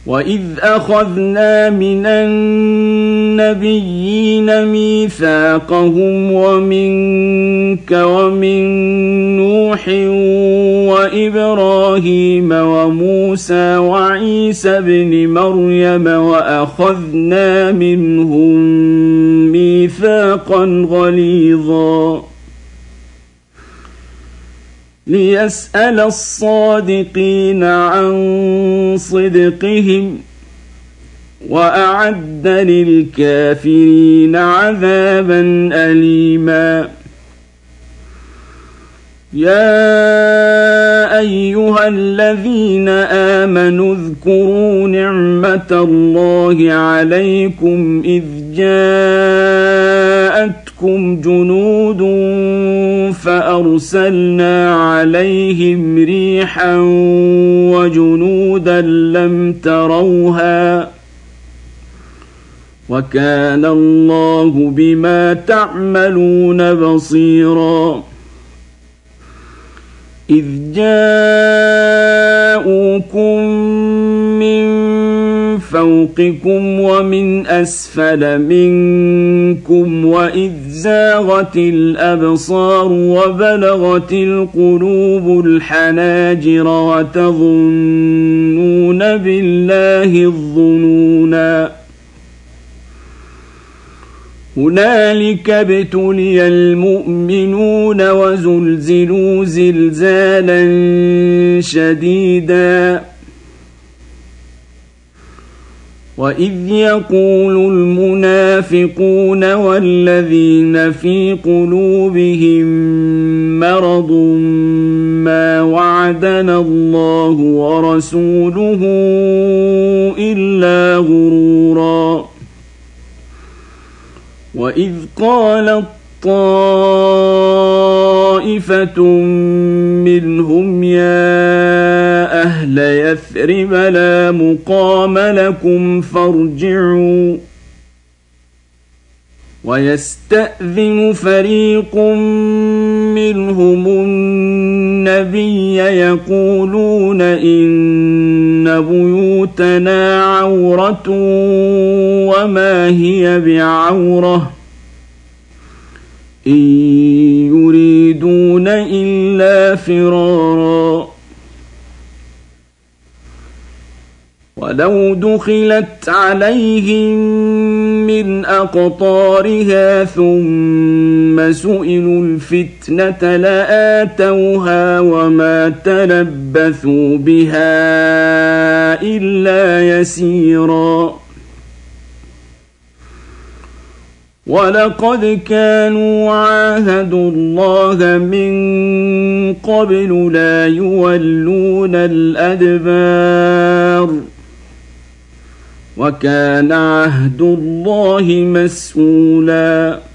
وإذ أخذنا من النبيين ميثاقهم ومنك ومن نوح وإبراهيم وموسى وعيسى ابن مريم وأخذنا منهم ميثاقا غليظا ليسأل الصادقين عن صدقهم وأعد للكافرين عذابا أليما يا أيها الذين آمنوا اذكروا نعمة الله عليكم إذ جاءتكم جنود فأرسلنا عليهم ريحا وجنودا لم تروها وكان الله بما تعملون بصيرا إذ جاءوكم من فوقكم ومن أسفل منكم وإذ زاغت الأبصار وبلغت القلوب الحناجر وتظنون بالله الظنونا هنالك ابتلي المؤمنون وزلزلوا زلزالا شديدا وإذ يقول المنافقون والذين في قلوبهم مرض ما وعدنا الله ورسوله إلا غرورا وإذ قالت طائفة منهم يا أهل يثرب لا مقام لكم فارجعوا ويستأذن فريق منهم النبي يقولون إن بيوتنا عورة وما هي بعورة إن يريدون إلا فرارا ولو دخلت عليهم من أقطارها ثم سئلوا الفتنة لآتوها وما تلبثوا بها إلا يسيرا ولقد كانوا عاهدوا الله من قبل لا يولون الأدبار وكان عهد الله مسؤولا